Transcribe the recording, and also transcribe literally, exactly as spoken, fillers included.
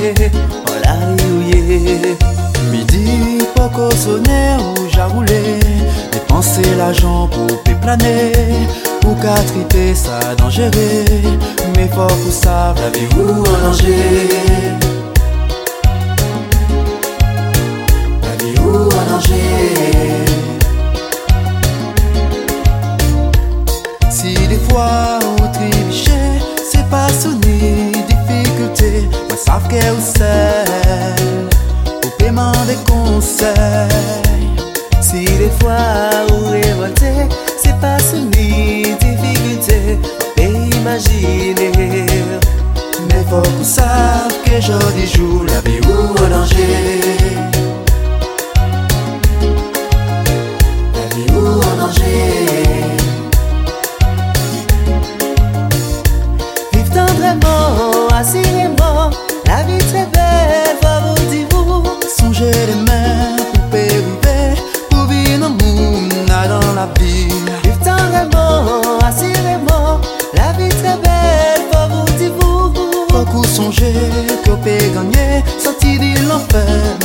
oh la riouillé. Midi, poco sonner ou jaroulé, dépenser l'argent pour planer, pour qu'à triper ça dangereux, mais fort pour ça, la vie ou en danger. La vie ou en danger. Si des fois on trichait, c'est pas sonner difficulté, mais savent qu'elle ou celle au paiement des conseils. Si des fois on révoltait, c'est pas sonner difficulté, mais imaginer. Mais faut qu'on sache que jour des jours, la vie ou en danger. La vie ou en danger. Tendrement, assurément, la vie très belle, faut vous dire vous. Songez les mains pour périver, pour vivre dans le monde, dans la vie. Vive tendrement, assurément, la vie très belle, faut vous dire vous. Faut qu'on songe que peut gagner, sortir de l'enfer,